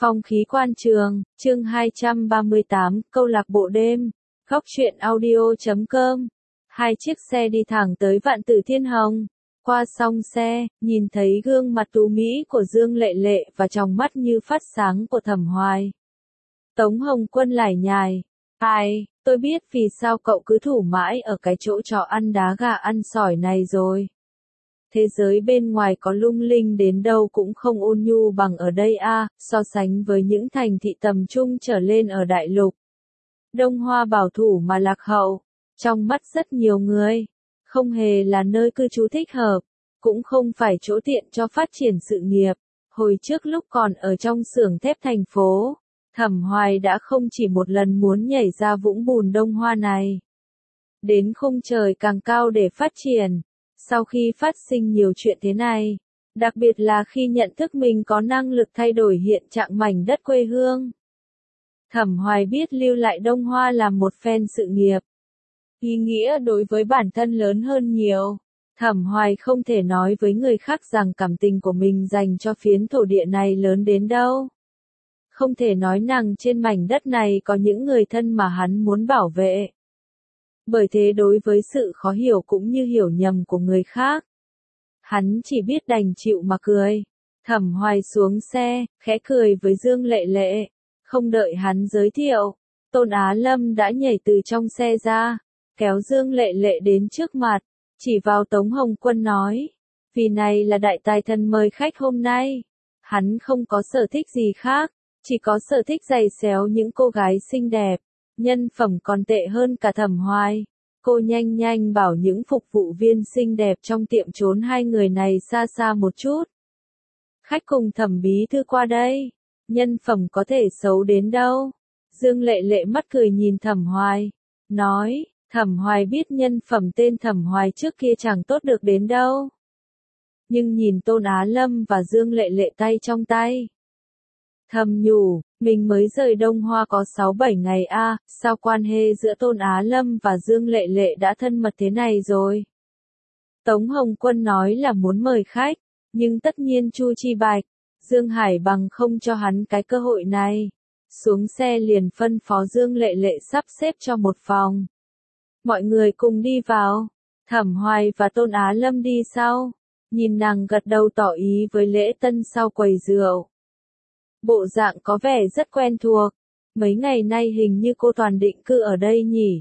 Phong khí quan trường, chương 238, câu lạc bộ đêm, góc truyện audio.com. Hai chiếc xe đi thẳng tới Vạn Tử Thiên Hồng. Qua xong xe, nhìn thấy gương mặt tú mỹ của Dương Lệ Lệ và tròng mắt như phát sáng của Thẩm Hoài. Tống Hồng Quân lải nhải. Ai, tôi biết vì sao cậu cứ thủ mãi ở cái chỗ trọ ăn đá gà ăn sỏi này rồi. Thế giới bên ngoài có lung linh đến đâu cũng không ôn nhu bằng ở đây a, so sánh với những thành thị tầm trung trở lên ở đại lục. Đông Hoa bảo thủ mà lạc hậu, trong mắt rất nhiều người, không hề là nơi cư trú thích hợp, cũng không phải chỗ tiện cho phát triển sự nghiệp. Hồi trước lúc còn ở trong xưởng thép thành phố, Thẩm Hoài đã không chỉ một lần muốn nhảy ra vũng bùn Đông Hoa này. Đến khung trời càng cao để phát triển. Sau khi phát sinh nhiều chuyện thế này, đặc biệt là khi nhận thức mình có năng lực thay đổi hiện trạng mảnh đất quê hương, Thẩm Hoài biết lưu lại Đông Hoa làm một phen sự nghiệp. Ý nghĩa đối với bản thân lớn hơn nhiều. Thẩm Hoài không thể nói với người khác rằng cảm tình của mình dành cho phiến thổ địa này lớn đến đâu. Không thể nói rằng trên mảnh đất này có những người thân mà hắn muốn bảo vệ. Bởi thế đối với sự khó hiểu cũng như hiểu nhầm của người khác, hắn chỉ biết đành chịu mà cười. Thẩm Hoài xuống xe, khẽ cười với Dương Lệ Lệ. Không đợi hắn giới thiệu, Tôn Á Lâm đã nhảy từ trong xe ra, kéo Dương Lệ Lệ đến trước mặt, chỉ vào Tống Hồng Quân nói. Vì này là đại tài thần mời khách hôm nay. Hắn không có sở thích gì khác, chỉ có sở thích giày xéo những cô gái xinh đẹp. Nhân phẩm còn tệ hơn cả Thẩm Hoài. Cô nhanh nhanh bảo những phục vụ viên xinh đẹp trong tiệm trốn hai người này xa xa một chút. Khách cùng Thẩm bí thư qua đây. Nhân phẩm có thể xấu đến đâu. Dương Lệ Lệ mắt cười nhìn Thẩm Hoài. Nói, Thẩm Hoài biết nhân phẩm tên Thẩm Hoài trước kia chẳng tốt được đến đâu. Nhưng nhìn Tôn Á Lâm và Dương Lệ Lệ tay trong tay. Thầm nhủ, mình mới rời Đông Hoa có 6-7 ngày a, sao quan hệ giữa Tôn Á Lâm và Dương Lệ Lệ đã thân mật thế này rồi. Tống Hồng Quân nói là muốn mời khách, nhưng tất nhiên Chu Chi Bạch, Dương Hải Bằng không cho hắn cái cơ hội này. Xuống xe liền phân phó Dương Lệ Lệ sắp xếp cho một phòng. Mọi người cùng đi vào, Thẩm Hoài và Tôn Á Lâm đi sau, nhìn nàng gật đầu tỏ ý với Lễ Tân sau quầy rượu. Bộ dạng có vẻ rất quen thuộc, mấy ngày nay hình như cô toàn định cư ở đây nhỉ.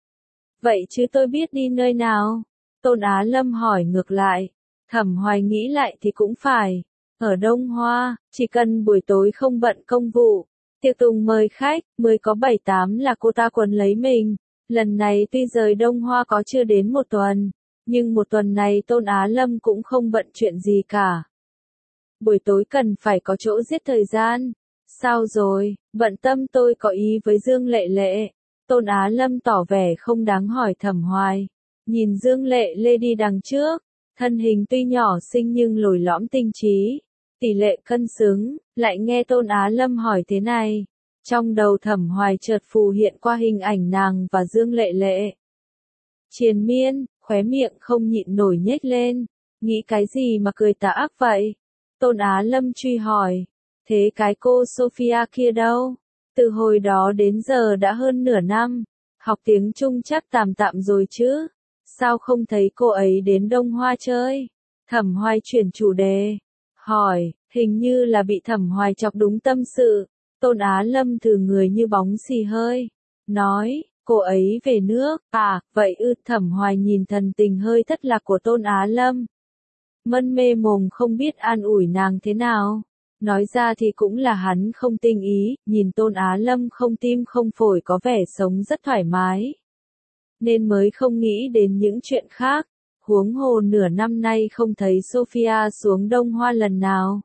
Vậy chứ tôi biết đi nơi nào? Tôn Á Lâm hỏi ngược lại. Thẩm Hoài nghĩ lại thì cũng phải. Ở Đông Hoa, chỉ cần buổi tối không bận công vụ, tiệc tùng mời khách, mới có 7-8 là cô ta quấn lấy mình. Lần này tuy rời Đông Hoa có chưa đến một tuần, nhưng một tuần này Tôn Á Lâm cũng không bận chuyện gì cả. Buổi tối cần phải có chỗ giết thời gian. Sao rồi, bận tâm tôi có ý với Dương Lệ Lệ. Tôn Á Lâm tỏ vẻ không đáng hỏi Thẩm Hoài. Nhìn Dương Lệ Lệ đi đằng trước, thân hình tuy nhỏ xinh nhưng lồi lõm tinh trí, tỷ lệ cân xứng, lại nghe Tôn Á Lâm hỏi thế này. Trong đầu Thẩm Hoài chợt phù hiện qua hình ảnh nàng và Dương Lệ Lệ. Triền miên, khóe miệng không nhịn nổi nhếch lên. Nghĩ cái gì mà cười tà ác vậy? Tôn Á Lâm truy hỏi. Thế cái cô Sophia kia đâu? Từ hồi đó đến giờ đã hơn nửa năm. Học tiếng Trung chắc tạm tạm rồi chứ? Sao không thấy cô ấy đến Đông Hoa chơi? Thẩm Hoài chuyển chủ đề. Hỏi, hình như là bị Thẩm Hoài chọc đúng tâm sự. Tôn Á Lâm thử người như bóng xì hơi. Nói, cô ấy về nước. À, vậy ư? Thẩm Hoài nhìn thần tình hơi thất lạc của Tôn Á Lâm. Mân mê mồm không biết an ủi nàng thế nào. Nói ra thì cũng là hắn không tinh ý, nhìn Tôn Á Lâm không tim không phổi có vẻ sống rất thoải mái. Nên mới không nghĩ đến những chuyện khác, huống hồ nửa năm nay không thấy Sophia xuống Đông Hoa lần nào.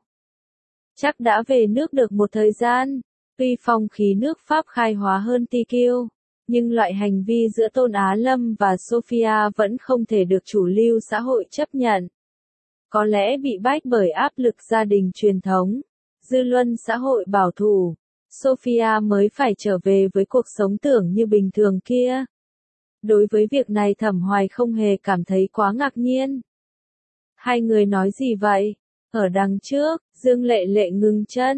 Chắc đã về nước được một thời gian, tuy phong khí nước Pháp khai hóa hơn TQ, nhưng loại hành vi giữa Tôn Á Lâm và Sophia vẫn không thể được chủ lưu xã hội chấp nhận. Có lẽ bị bách bởi áp lực gia đình truyền thống, dư luận xã hội bảo thủ, Sophia mới phải trở về với cuộc sống tưởng như bình thường kia. Đối với việc này Thẩm Hoài không hề cảm thấy quá ngạc nhiên. Hai người nói gì vậy? Ở đằng trước, Dương Lệ Lệ ngừng chân,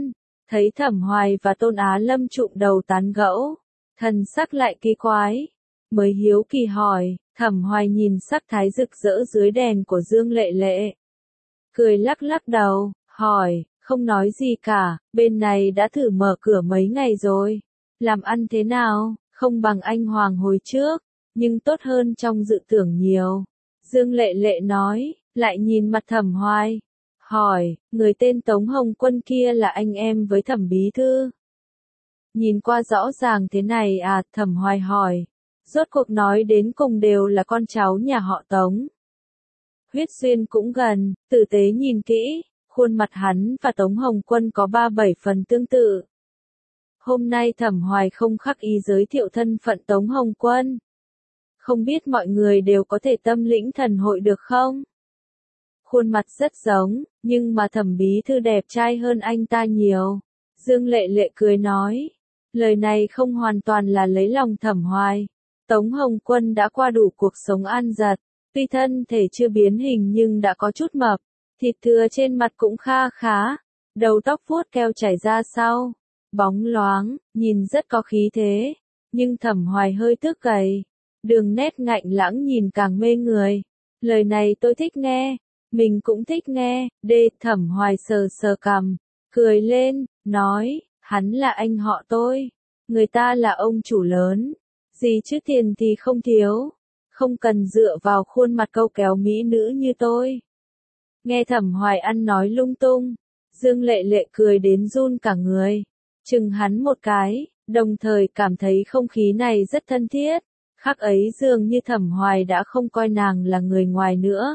Thấy Thẩm Hoài và Tôn Á Lâm trụm đầu tán gẫu, thần sắc lại kỳ quái, mới hiếu kỳ hỏi. Thẩm Hoài nhìn sắc thái rực rỡ dưới đèn của Dương Lệ Lệ, cười lắc lắc đầu, hỏi, không nói gì cả, bên này đã thử mở cửa mấy ngày rồi, làm ăn thế nào, không bằng anh Hoàng hồi trước, nhưng tốt hơn trong dự tưởng nhiều. Dương Lệ Lệ nói, lại nhìn mặt Thẩm Hoài, hỏi, người tên Tống Hồng Quân kia là anh em với Thẩm bí thư. Nhìn qua rõ ràng thế này à, Thẩm Hoài hỏi, rốt cuộc nói đến cùng đều là con cháu nhà họ Tống. Huyết duyên cũng gần, tử tế nhìn kỹ, khuôn mặt hắn và Tống Hồng Quân có 3-7 phần tương tự. Hôm nay Thẩm Hoài không khắc ý giới thiệu thân phận Tống Hồng Quân. Không biết mọi người đều có thể tâm lĩnh thần hội được không? Khuôn mặt rất giống, nhưng mà Thẩm bí thư đẹp trai hơn anh ta nhiều. Dương Lệ Lệ cười nói, lời này không hoàn toàn là lấy lòng Thẩm Hoài. Tống Hồng Quân đã qua đủ cuộc sống an dật, tuy thân thể chưa biến hình nhưng đã có chút mập, thịt thừa trên mặt cũng kha khá, đầu tóc vuốt keo chảy ra sau, bóng loáng, nhìn rất có khí thế, nhưng Thẩm Hoài hơi tức gầy, đường nét ngạnh lãng nhìn càng mê người. Lời này tôi thích nghe, mình cũng thích nghe. Thẩm Hoài sờ sờ cằm, cười lên, nói, hắn là anh họ tôi, người ta là ông chủ lớn, gì chứ tiền thì không thiếu, không cần dựa vào khuôn mặt câu kéo mỹ nữ như tôi. Nghe Thẩm Hoài ăn nói lung tung, Dương Lệ Lệ cười đến run cả người, chừng hắn một cái, đồng thời cảm thấy không khí này rất thân thiết, khắc ấy dường như Thẩm Hoài đã không coi nàng là người ngoài nữa.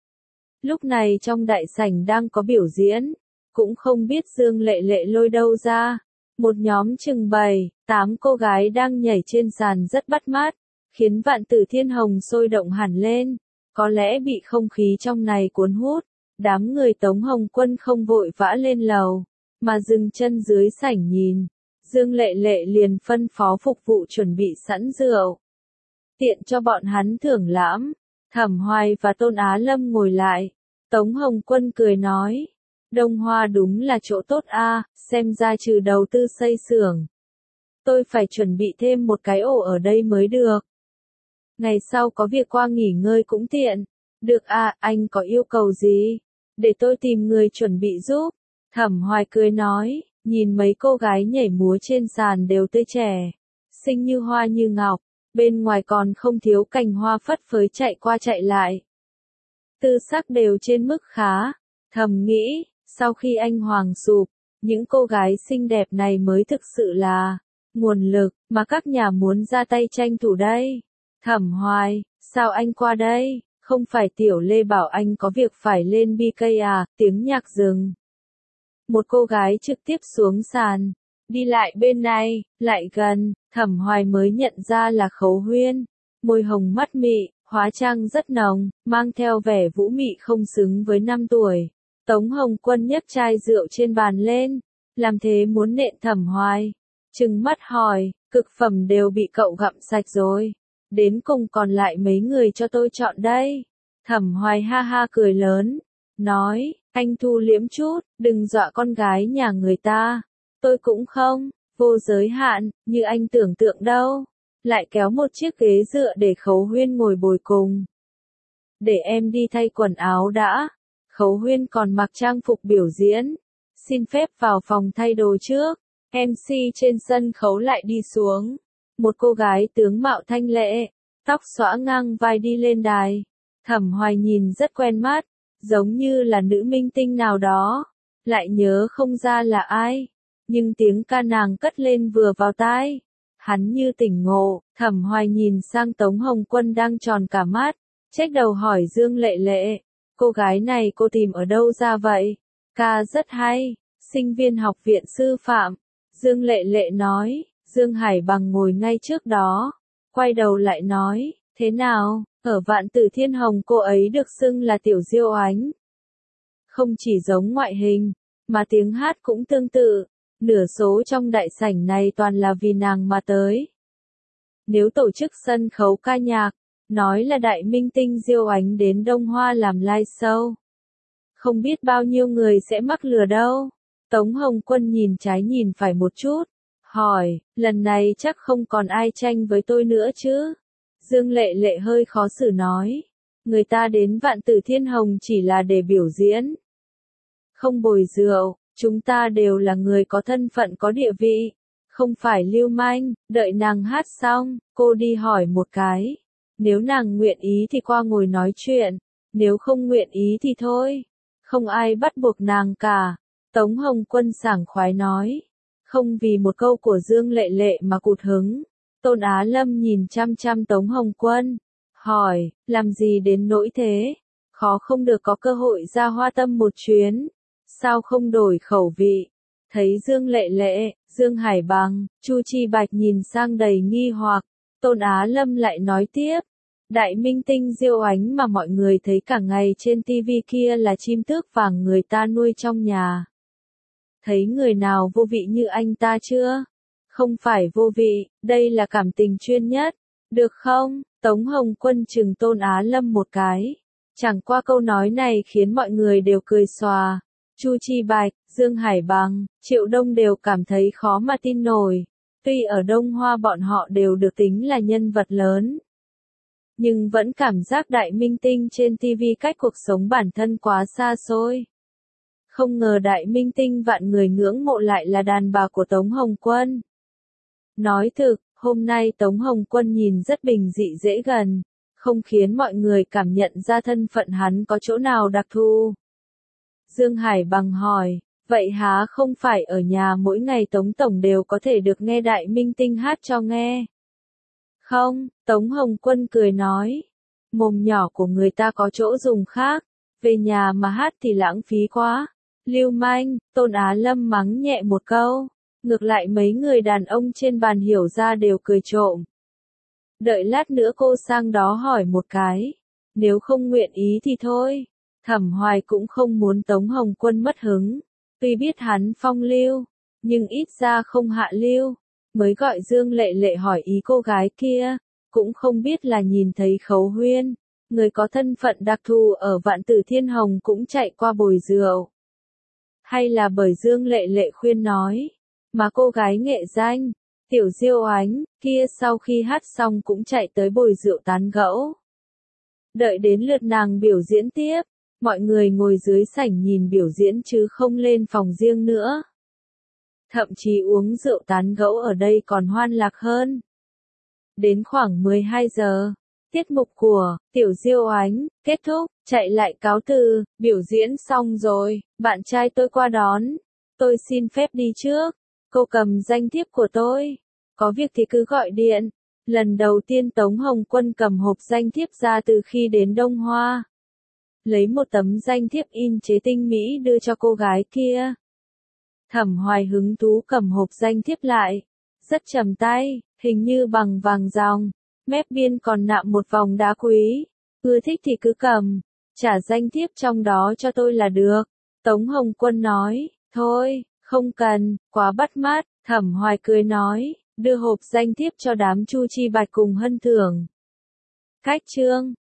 Lúc này trong đại sảnh đang có biểu diễn, cũng không biết Dương Lệ Lệ lôi đâu ra, một nhóm chừng 7-8 cô gái đang nhảy trên sàn rất bắt mắt, khiến Vạn Tử Thiên Hồng sôi động hẳn lên, có lẽ bị không khí trong này cuốn hút. Đám người Tống Hồng Quân không vội vã lên lầu, mà dừng chân dưới sảnh nhìn. Dương Lệ Lệ liền phân phó phục vụ chuẩn bị sẵn rượu, tiện cho bọn hắn thưởng lãm. Thẩm Hoài và Tôn Á Lâm ngồi lại. Tống Hồng Quân cười nói, Đông Hoa đúng là chỗ tốt a, xem ra trừ đầu tư xây xưởng, tôi phải chuẩn bị thêm một cái ổ ở đây mới được. Ngày sau có việc qua nghỉ ngơi cũng tiện. Được à, anh có yêu cầu gì? Để tôi tìm người chuẩn bị giúp. Thẩm Hoài cười nói, nhìn mấy cô gái nhảy múa trên sàn đều tươi trẻ, xinh như hoa như ngọc, bên ngoài còn không thiếu cành hoa phất phới chạy qua chạy lại. Tư sắc đều trên mức khá, thầm nghĩ, sau khi anh Hoàng sụp, những cô gái xinh đẹp này mới thực sự là nguồn lực mà các nhà muốn ra tay tranh thủ đây. Thẩm Hoài, sao anh qua đây? Không phải Tiểu Lê bảo anh có việc phải lên BK à? Tiếng nhạc dừng. Một cô gái trực tiếp xuống sàn, đi lại bên này, lại gần, Thẩm Hoài mới nhận ra là Khấu Huyên, môi hồng mắt mị, hóa trang rất nồng, mang theo vẻ vũ mị không xứng với 5 tuổi. Tống Hồng Quân nhấc chai rượu trên bàn lên, làm thế muốn nện Thẩm Hoài. Trừng mắt hỏi, cực phẩm đều bị cậu gặm sạch rồi, đến cùng còn lại mấy người cho tôi chọn đây. Thẩm Hoài ha ha cười lớn, nói, anh thu liễm chút, đừng dọa con gái nhà người ta. Tôi cũng không vô giới hạn như anh tưởng tượng đâu. Lại kéo một chiếc ghế dựa để Khấu Huyên ngồi bồi cùng. Để em đi thay quần áo đã. Khấu Huyên còn mặc trang phục biểu diễn, xin phép vào phòng thay đồ trước. MC trên sân khấu lại đi xuống. Một cô gái tướng mạo thanh lệ, tóc xõa ngang vai đi lên đài. Thẩm Hoài nhìn rất quen mắt, giống như là nữ minh tinh nào đó, lại nhớ không ra là ai, nhưng tiếng ca nàng cất lên vừa vào tai, hắn như tỉnh ngộ. Thẩm Hoài nhìn sang Tống Hồng Quân đang tròn cả mắt, chếch đầu hỏi Dương Lệ Lệ, cô gái này cô tìm ở đâu ra vậy? Ca rất hay, sinh viên học viện sư phạm. Dương Lệ Lệ nói. Dương Hải Bằng ngồi ngay trước đó, quay đầu lại nói, thế nào, ở Vạn Tử Thiên Hồng cô ấy được xưng là Tiểu Diêu Ánh. Không chỉ giống ngoại hình, mà tiếng hát cũng tương tự, nửa số trong đại sảnh này toàn là vì nàng mà tới. Nếu tổ chức sân khấu ca nhạc, nói là đại minh tinh Diêu Ánh đến Đông Hoa làm live show, không biết bao nhiêu người sẽ mắc lừa đâu. Tống Hồng Quân nhìn trái nhìn phải một chút, hỏi, lần này chắc không còn ai tranh với tôi nữa chứ? Dương Lệ Lệ hơi khó xử nói, người ta đến Vạn Tử Thiên Hồng chỉ là để biểu diễn. Không bồi rượu, chúng ta đều là người có thân phận có địa vị, không phải lưu manh, đợi nàng hát xong, cô đi hỏi một cái. Nếu nàng nguyện ý thì qua ngồi nói chuyện, nếu không nguyện ý thì thôi, không ai bắt buộc nàng cả. Tống Hồng Quân sảng khoái nói, không vì một câu của Dương Lệ Lệ mà cụt hứng. Tôn Á Lâm nhìn chăm chăm Tống Hồng Quân, hỏi, làm gì đến nỗi thế? Khó không được có cơ hội ra Hoa Tâm một chuyến, sao không đổi khẩu vị? Thấy Dương Lệ Lệ, Dương Hải Bằng, Chu Chi Bạch nhìn sang đầy nghi hoặc, Tôn Á Lâm lại nói tiếp, đại minh tinh Diêu Ánh mà mọi người thấy cả ngày trên TV kia là chim tước vàng người ta nuôi trong nhà. Thấy người nào vô vị như anh ta chưa? Không phải vô vị, đây là cảm tình chuyên nhất. Được không? Tống Hồng Quân chừng Tôn Á Lâm một cái. Chẳng qua câu nói này khiến mọi người đều cười xòa. Chu Chi Bạch, Dương Hải Bằng, Triệu Đông đều cảm thấy khó mà tin nổi. Tuy ở Đông Hoa bọn họ đều được tính là nhân vật lớn, nhưng vẫn cảm giác đại minh tinh trên TV cách cuộc sống bản thân quá xa xôi. Không ngờ đại minh tinh vạn người ngưỡng mộ lại là đàn bà của Tống Hồng Quân. Nói thực, hôm nay Tống Hồng Quân nhìn rất bình dị dễ gần, không khiến mọi người cảm nhận ra thân phận hắn có chỗ nào đặc thù. Dương Hải Bằng hỏi, vậy há không phải ở nhà mỗi ngày Tống Tổng đều có thể được nghe đại minh tinh hát cho nghe? Không, Tống Hồng Quân cười nói, mồm nhỏ của người ta có chỗ dùng khác, về nhà mà hát thì lãng phí quá. Lưu manh, Tôn Á Lâm mắng nhẹ một câu, ngược lại mấy người đàn ông trên bàn hiểu ra đều cười trộm. Đợi lát nữa cô sang đó hỏi một cái, nếu không nguyện ý thì thôi. Thẩm Hoài cũng không muốn Tống Hồng Quân mất hứng, tuy biết hắn phong lưu, nhưng ít ra không hạ lưu, mới gọi Dương Lệ Lệ hỏi ý cô gái kia, cũng không biết là nhìn thấy Khấu Huyên, người có thân phận đặc thù ở Vạn Tử Thiên Hồng cũng chạy qua bồi rượu. Hay là bởi Dương Lệ Lệ khuyên nói, mà cô gái nghệ danh, Tiểu Diêu Ánh, kia sau khi hát xong cũng chạy tới bồi rượu tán gẫu. Đợi đến lượt nàng biểu diễn tiếp, mọi người ngồi dưới sảnh nhìn biểu diễn chứ không lên phòng riêng nữa. Thậm chí uống rượu tán gẫu ở đây còn hoan lạc hơn. Đến khoảng 12 giờ, tiết mục của Tiểu Diêu Ánh kết thúc, chạy lại cáo từ, biểu diễn xong rồi, bạn trai tôi qua đón, tôi xin phép đi trước, cô cầm danh thiếp của tôi, có việc thì cứ gọi điện. Lần đầu tiên Tống Hồng Quân cầm hộp danh thiếp ra từ khi đến Đông Hoa. Lấy một tấm danh thiếp in chế tinh mỹ đưa cho cô gái kia. Thẩm Hoài hứng thú cầm hộp danh thiếp lại, rất trầm tay, hình như bằng vàng ròng, mép biên còn nạm một vòng đá quý, ưa thích thì cứ cầm, trả danh thiếp trong đó cho tôi là được. Tống Hồng Quân nói, thôi, không cần, quá bắt mắt. Thẩm Hoài cười nói, đưa hộp danh thiếp cho đám Chu Chi Bạch cùng Hân Thưởng. Khách trương.